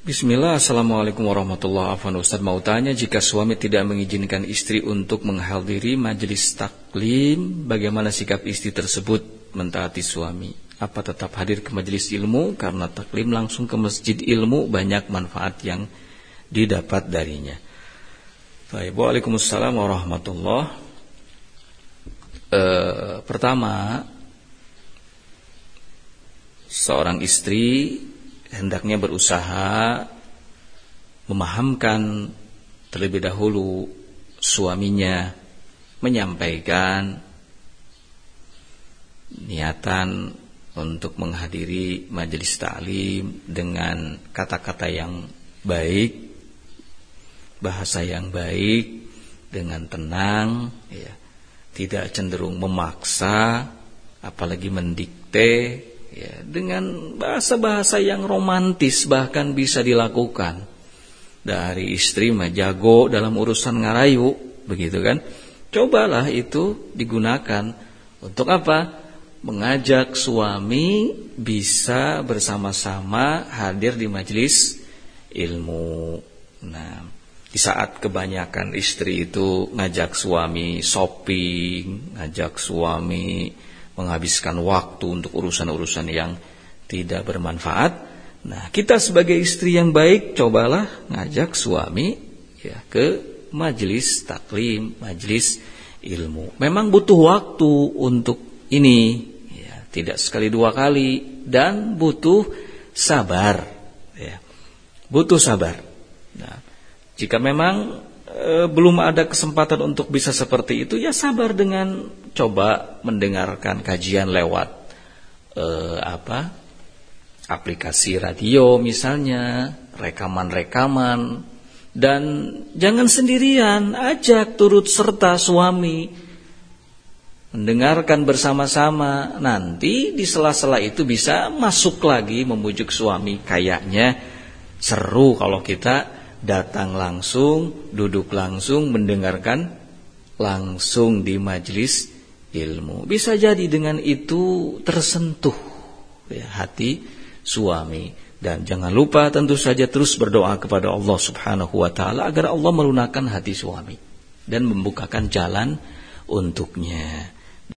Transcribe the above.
Bismillah, Assalamualaikum warahmatullahi wabarakatuh. Ustaz mau tanya, jika suami tidak mengizinkan istri untuk menghadiri majelis taklim, bagaimana sikap istri tersebut mentaati suami? Apa tetap hadir ke majelis ilmu? Karena taklim langsung ke masjid ilmu, banyak manfaat yang didapat darinya. Baik, waalaikumsalam warahmatullahi wabarakatuh. Pertama, seorang istri hendaknya berusaha memahamkan terlebih dahulu suaminya, menyampaikan niatan untuk menghadiri majelis taklim dengan kata-kata yang baik, bahasa yang baik, dengan tenang, ya, tidak cenderung memaksa, apalagi mendikte. Ya, dengan bahasa-bahasa yang romantis bahkan bisa dilakukan. Dari istri mah jago dalam urusan ngarayu, begitu kan? Cobalah itu digunakan untuk apa? Mengajak suami bisa bersama-sama hadir di majelis ilmu. Nah, di saat kebanyakan istri itu ngajak suami shopping, ngajak suami menghabiskan waktu untuk urusan-urusan yang tidak bermanfaat. Nah, kita sebagai istri yang baik, cobalah ngajak suami ya ke majelis taklim, majelis ilmu. Memang butuh waktu untuk ini, ya, tidak sekali dua kali, dan butuh sabar, ya. Butuh sabar. Nah, jika memang belum ada kesempatan untuk bisa seperti itu, ya sabar dengan coba mendengarkan kajian lewat aplikasi radio misalnya, rekaman-rekaman, dan jangan sendirian, ajak turut serta suami mendengarkan bersama-sama. Nanti di sela-sela itu bisa masuk lagi memujuk suami. Kayaknya seru kalau kita datang langsung, duduk langsung, mendengarkan langsung di majelis ilmu. Bisa jadi dengan itu tersentuh ya, hati suami. Dan jangan lupa tentu saja terus berdoa kepada Allah Subhanahu wa ta'ala agar Allah melunakkan hati suami dan membukakan jalan untuknya.